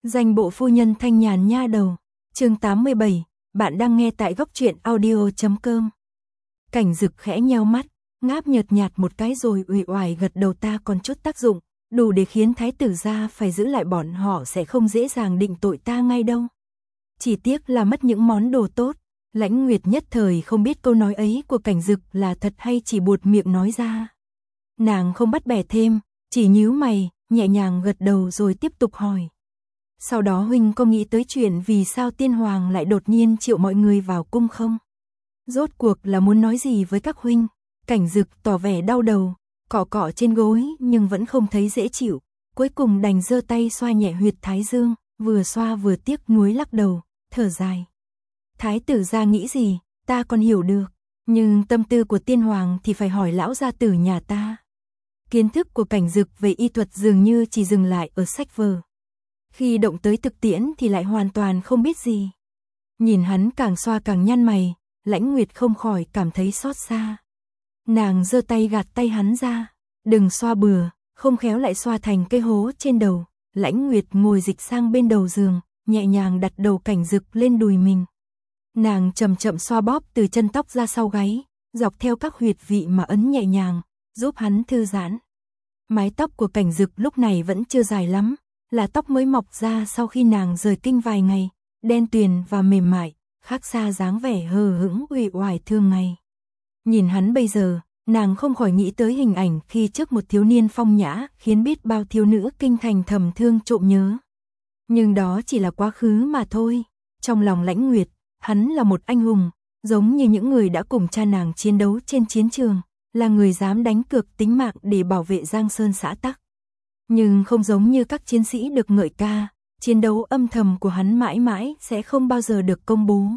Danh bộ phu nhân thanh nhàn nha đầu. Chương 87, bạn đang nghe tại góc truyện audio.com. Cảnh Dực khẽ nheo mắt, ngáp nhợt nhạt một cái rồi uể oải gật đầu, ta còn chút tác dụng, đủ để khiến thái tử gia phải giữ lại, bọn họ sẽ không dễ dàng định tội ta ngay đâu. Chỉ tiếc là mất những món đồ tốt. Lãnh Nguyệt nhất thời không biết câu nói ấy của Cảnh Dực là thật hay chỉ buột miệng nói ra. Nàng không bắt bẻ thêm, chỉ nhíu mày, nhẹ nhàng gật đầu rồi tiếp tục hỏi. Sau đó huynh có nghĩ tới chuyện vì sao tiên hoàng lại đột nhiên triệu mọi người vào cung không? Rốt cuộc là muốn nói gì với các huynh? Cảnh Dực tỏ vẻ đau đầu, cọ cọ trên gối nhưng vẫn không thấy dễ chịu, cuối cùng đành giơ tay xoa nhẹ huyệt thái dương, vừa xoa vừa tiếc nuối lắc đầu, thở dài. Thái tử gia nghĩ gì, ta còn hiểu được, nhưng tâm tư của tiên hoàng thì phải hỏi lão gia tử nhà ta. Kiến thức của Cảnh Dực về y thuật dường như chỉ dừng lại ở sách vở. Khi động tới thực tiễn thì lại hoàn toàn không biết gì. Nhìn hắn càng xoa càng nhăn mày, Lãnh Nguyệt không khỏi cảm thấy xót xa. Nàng giơ tay gạt tay hắn ra, đừng xoa bừa, không khéo lại xoa thành cái hố trên đầu. Lãnh Nguyệt ngồi dịch sang bên đầu giường, nhẹ nhàng đặt đầu Cảnh Dực lên đùi mình. Nàng chậm chậm xoa bóp từ chân tóc ra sau gáy, dọc theo các huyệt vị mà ấn nhẹ nhàng, giúp hắn thư giãn. Mái tóc của Cảnh Dực lúc này vẫn chưa dài lắm, là tóc mới mọc ra sau khi nàng rời kinh vài ngày, đen tuyền và mềm mại, khác xa dáng vẻ hờ hững uể oải thường ngày. Nhìn hắn bây giờ, nàng không khỏi nghĩ tới hình ảnh khi trước một thiếu niên phong nhã khiến biết bao thiếu nữ kinh thành thầm thương trộm nhớ. Nhưng đó chỉ là quá khứ mà thôi. Trong lòng Lãnh Nguyệt, hắn là một anh hùng, giống như những người đã cùng cha nàng chiến đấu trên chiến trường, là người dám đánh cược tính mạng để bảo vệ Giang Sơn xã tắc. Nhưng không giống như các chiến sĩ được ngợi ca, chiến đấu âm thầm của hắn mãi mãi sẽ không bao giờ được công bố.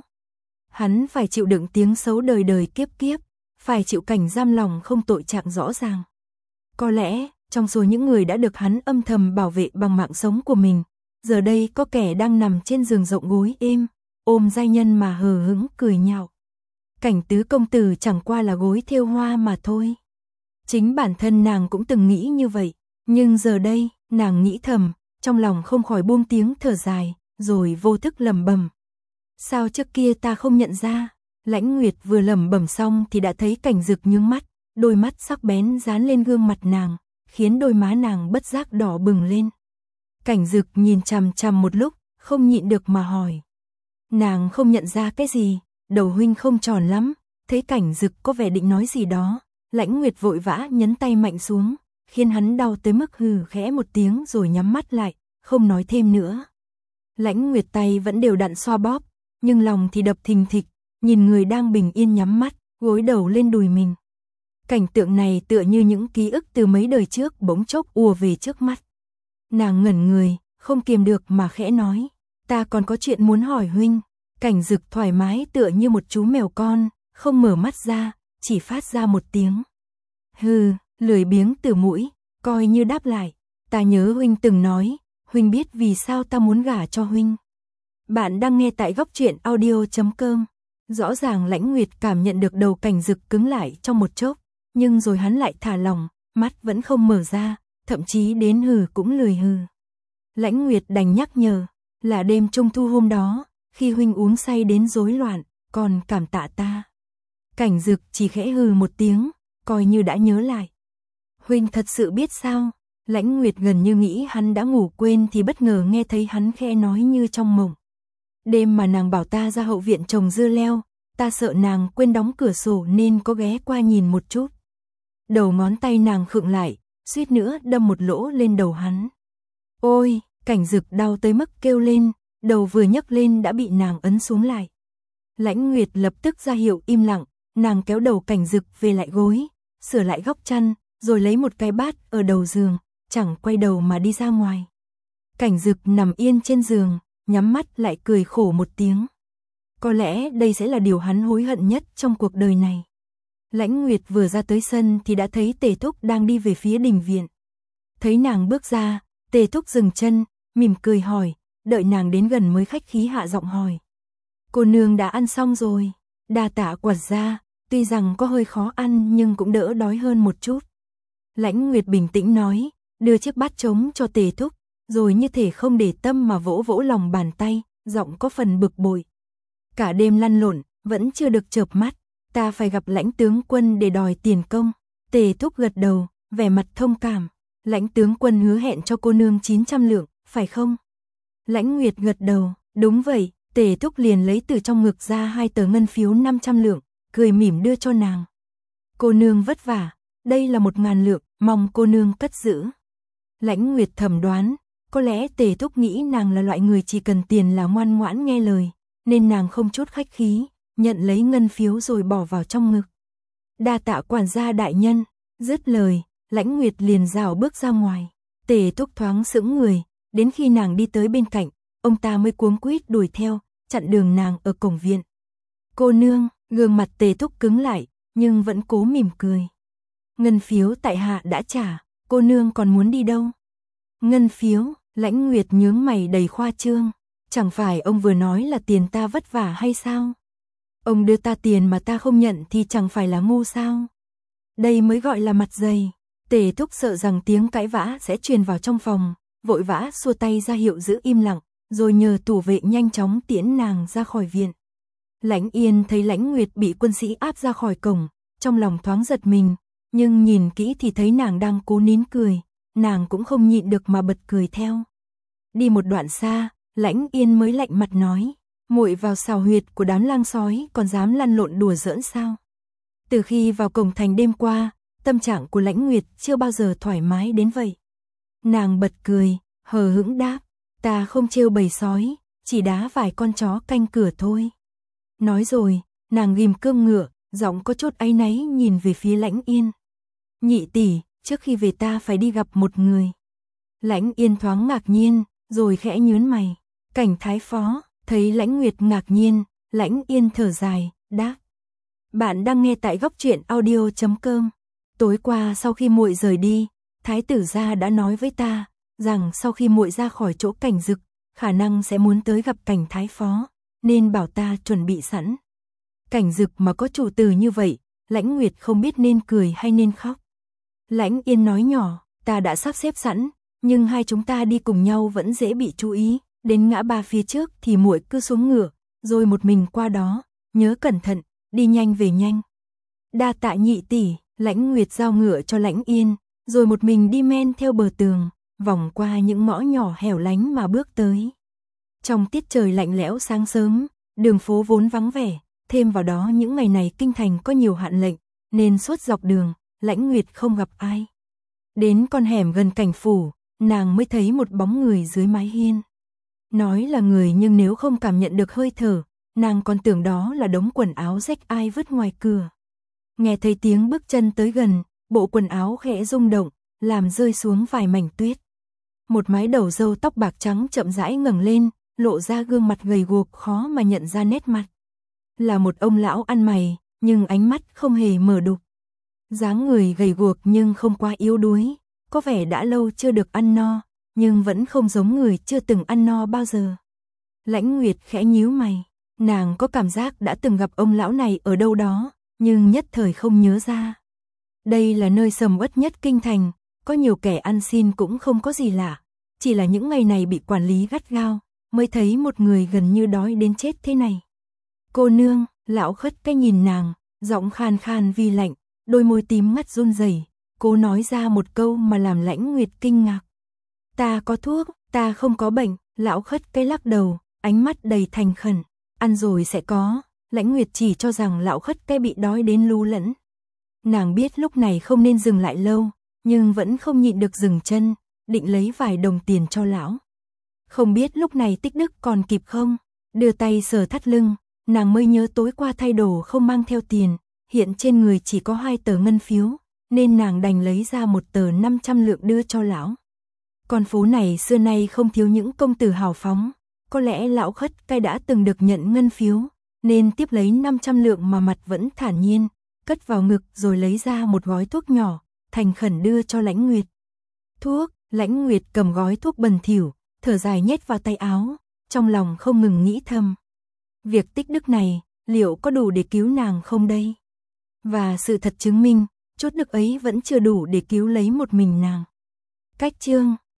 Hắn phải chịu đựng tiếng xấu đời đời kiếp kiếp, phải chịu cảnh giam lòng không tội trạng rõ ràng. Có lẽ, trong số những người đã được hắn âm thầm bảo vệ bằng mạng sống của mình, giờ đây có kẻ đang nằm trên giường rộng gối êm, ôm giai nhân mà hờ hững cười nhạo. Cảnh tứ công tử chẳng qua là gối thêu hoa mà thôi. Chính bản thân nàng cũng từng nghĩ như vậy, nhưng giờ đây, nàng nghĩ thầm, trong lòng không khỏi buông tiếng thở dài, rồi vô thức lẩm bẩm. Sao trước kia ta không nhận ra? Lãnh Nguyệt vừa lẩm bẩm xong thì đã thấy Cảnh Dực nhướng mắt, đôi mắt sắc bén dán lên gương mặt nàng, khiến đôi má nàng bất giác đỏ bừng lên. Cảnh Dực nhìn chằm chằm một lúc, không nhịn được mà hỏi. Nàng không nhận ra cái gì, đầu huynh không tròn lắm. Thấy Cảnh Dực có vẻ định nói gì đó, Lãnh Nguyệt vội vã nhấn tay mạnh xuống, khiến hắn đau tới mức hừ khẽ một tiếng rồi nhắm mắt lại, không nói thêm nữa. Lãnh Nguyệt tay vẫn đều đặn xoa bóp, nhưng lòng thì đập thình thịch, nhìn người đang bình yên nhắm mắt, gối đầu lên đùi mình. Cảnh tượng này tựa như những ký ức từ mấy đời trước bỗng chốc ùa về trước mắt. Nàng ngẩn người, không kiềm được mà khẽ nói, ta còn có chuyện muốn hỏi huynh. Cảnh Dực thoải mái tựa như một chú mèo con, không mở mắt ra, chỉ phát ra một tiếng. Hừ, lười biếng từ mũi, coi như đáp lại. Ta nhớ huynh từng nói, huynh biết vì sao ta muốn gả cho huynh. Bạn đang nghe tại góc truyện audio.com. Rõ ràng Lãnh Nguyệt cảm nhận được đầu Cảnh Dực cứng lại trong một chốc, nhưng rồi hắn lại thả lỏng, mắt vẫn không mở ra, thậm chí đến hừ cũng lười hừ. Lãnh Nguyệt đành nhắc nhở, là đêm trung thu hôm đó, khi huynh uống say đến rối loạn, còn cảm tạ ta. Cảnh Dực chỉ khẽ hừ một tiếng, coi như đã nhớ lại. Huynh thật sự biết sao? Lãnh Nguyệt gần như nghĩ hắn đã ngủ quên thì bất ngờ nghe thấy hắn khẽ nói như trong mộng. Đêm mà nàng bảo ta ra hậu viện trồng dưa leo, ta sợ nàng quên đóng cửa sổ nên có ghé qua nhìn một chút. Đầu ngón tay nàng khựng lại, suýt nữa đâm một lỗ lên đầu hắn. Ôi, Cảnh Dực đau tới mức kêu lên, đầu vừa nhấc lên đã bị nàng ấn xuống lại. Lãnh Nguyệt lập tức ra hiệu im lặng, nàng kéo đầu Cảnh Dực về lại gối, sửa lại góc chăn, rồi lấy một cái bát ở đầu giường, chẳng quay đầu mà đi ra ngoài. Cảnh Dực nằm yên trên giường, nhắm mắt lại cười khổ một tiếng. Có lẽ đây sẽ là điều hắn hối hận nhất trong cuộc đời này. Lãnh Nguyệt vừa ra tới sân thì đã thấy Tề Thúc đang đi về phía đình viện. Thấy nàng bước ra, Tề Thúc dừng chân, mỉm cười hỏi, đợi nàng đến gần mới khách khí hạ giọng hỏi. Cô nương đã ăn xong rồi? Đa tạ quản gia, tuy rằng có hơi khó ăn nhưng cũng đỡ đói hơn một chút. Lãnh Nguyệt bình tĩnh nói, đưa chiếc bát trống cho Tề Thúc, rồi như thể không để tâm mà vỗ vỗ lòng bàn tay, giọng có phần bực bội. Cả đêm lăn lộn, vẫn chưa được chợp mắt, ta phải gặp Lãnh tướng quân để đòi tiền công. Tề Thúc gật đầu, vẻ mặt thông cảm. Lãnh tướng quân hứa hẹn cho cô nương 900 lượng, phải không? Lãnh Nguyệt gật đầu, đúng vậy. Tề Thúc liền lấy từ trong ngực ra 2 tờ ngân phiếu 500 lượng, cười mỉm đưa cho nàng. Cô nương vất vả, đây là 1000 lượng, mong cô nương cất giữ. Lãnh Nguyệt thầm đoán, có lẽ Tề Thúc nghĩ nàng là loại người chỉ cần tiền là ngoan ngoãn nghe lời, nên nàng không chút khách khí, nhận lấy ngân phiếu rồi bỏ vào trong ngực. Đa tạ quản gia đại nhân, dứt lời, Lãnh Nguyệt liền rảo bước ra ngoài. Tề Thúc thoáng sững người, đến khi nàng đi tới bên cạnh, ông ta mới cuống quýt đuổi theo, chặn đường nàng ở cổng viện. Cô nương, gương mặt Tề Thúc cứng lại, nhưng vẫn cố mỉm cười. Ngân phiếu tại hạ đã trả, cô nương còn muốn đi đâu? Ngân phiếu, Lãnh Nguyệt nhướng mày đầy khoa trương. Chẳng phải ông vừa nói là tiền ta vất vả hay sao? Ông đưa ta tiền mà ta không nhận thì chẳng phải là ngu sao? Đây mới gọi là mặt dày. Tề Thúc sợ rằng tiếng cãi vã sẽ truyền vào trong phòng, vội vã xua tay ra hiệu giữ im lặng, rồi nhờ tủ vệ nhanh chóng tiễn nàng ra khỏi viện. Lãnh Yên thấy Lãnh Nguyệt bị quân sĩ áp ra khỏi cổng, trong lòng thoáng giật mình, nhưng nhìn kỹ thì thấy nàng đang cố nín cười, nàng cũng không nhịn được mà bật cười theo. Đi một đoạn xa, Lãnh Yên mới lạnh mặt nói, muội vào xào huyệt của đám lang sói còn dám lăn lộn đùa giỡn sao? Từ khi vào cổng thành đêm qua, tâm trạng của Lãnh Nguyệt chưa bao giờ thoải mái đến vậy. Nàng bật cười, hờ hững đáp, ta không trêu bầy sói, chỉ đá vài con chó canh cửa thôi. Nói rồi, nàng ghim cương ngựa, giọng có chút áy náy nhìn về phía Lãnh Yên. Nhị tỷ, trước khi về ta phải đi gặp một người. Lãnh Yên thoáng ngạc nhiên, rồi khẽ nhướng mày. Cảnh thái phó, thấy Lãnh Nguyệt ngạc nhiên, Lãnh Yên thở dài, đáp. Bạn đang nghe tại góc truyện audio.com. Tối qua sau khi muội rời đi, thái tử gia đã nói với ta rằng sau khi muội ra khỏi chỗ Cảnh Dực, khả năng sẽ muốn tới gặp Cảnh thái phó, nên bảo ta chuẩn bị sẵn. Cảnh Dực mà có chủ tử như vậy, Lãnh Nguyệt không biết nên cười hay nên khóc. Lãnh Yên nói nhỏ, ta đã sắp xếp sẵn, nhưng hai chúng ta đi cùng nhau vẫn dễ bị chú ý, đến ngã ba phía trước thì muội cứ xuống ngựa, rồi một mình qua đó, nhớ cẩn thận, đi nhanh về nhanh. Đa tạ nhị tỷ. Lãnh Nguyệt giao ngựa cho Lãnh Yên, rồi một mình đi men theo bờ tường, vòng qua những ngõ nhỏ hẻo lánh mà bước tới. Trong tiết trời lạnh lẽo sáng sớm, đường phố vốn vắng vẻ, thêm vào đó những ngày này kinh thành có nhiều hạn lệnh, nên suốt dọc đường, Lãnh Nguyệt không gặp ai. Đến con hẻm gần cảnh phủ, nàng mới thấy một bóng người dưới mái hiên. Nói là người nhưng nếu không cảm nhận được hơi thở, nàng còn tưởng đó là đống quần áo rách ai vứt ngoài cửa. Nghe thấy tiếng bước chân tới gần, bộ quần áo khẽ rung động, làm rơi xuống vài mảnh tuyết. Một mái đầu râu tóc bạc trắng chậm rãi ngẩng lên, lộ ra gương mặt gầy guộc khó mà nhận ra nét mặt. Là một ông lão ăn mày, nhưng ánh mắt không hề mờ đục. Dáng người gầy guộc nhưng không quá yếu đuối, có vẻ đã lâu chưa được ăn no, nhưng vẫn không giống người chưa từng ăn no bao giờ. Lãnh Nguyệt khẽ nhíu mày, nàng có cảm giác đã từng gặp ông lão này ở đâu đó, nhưng nhất thời không nhớ ra. Đây là nơi sầm uất nhất kinh thành, có nhiều kẻ ăn xin cũng không có gì lạ, chỉ là những ngày này bị quản lý gắt gao, mới thấy một người gần như đói đến chết thế này. Cô nương, lão khất cái nhìn nàng, giọng khan khan vi lạnh, đôi môi tím ngắt run rẩy, cố nói ra một câu mà làm Lãnh Nguyệt kinh ngạc. Ta có thuốc, ta không có bệnh. Lão khất cái lắc đầu, ánh mắt đầy thành khẩn, ăn rồi sẽ có. Lãnh Nguyệt chỉ cho rằng lão khất cái bị đói đến lú lẫn. Nàng biết lúc này không nên dừng lại lâu, nhưng vẫn không nhịn được dừng chân, định lấy vài đồng tiền cho lão. Không biết lúc này Tích Đức còn kịp không? Đưa tay sờ thắt lưng, nàng mới nhớ tối qua thay đồ không mang theo tiền, hiện trên người chỉ có 2 tờ ngân phiếu, nên nàng đành lấy ra 1 tờ 500 lượng đưa cho lão. Con phố này xưa nay không thiếu những công tử hào phóng, có lẽ lão khất cái đã từng được nhận ngân phiếu, nên tiếp lấy 500 lượng mà mặt vẫn thản nhiên, cất vào ngực rồi lấy ra một gói thuốc nhỏ, thành khẩn đưa cho Lãnh Nguyệt. Thuốc, Lãnh Nguyệt cầm gói thuốc bẩn thỉu, thở dài nhét vào tay áo, trong lòng không ngừng nghĩ thầm. Việc Tích Đức này, liệu có đủ để cứu nàng không đây? Và sự thật chứng minh, chút đức ấy vẫn chưa đủ để cứu lấy một mình nàng. Cách chương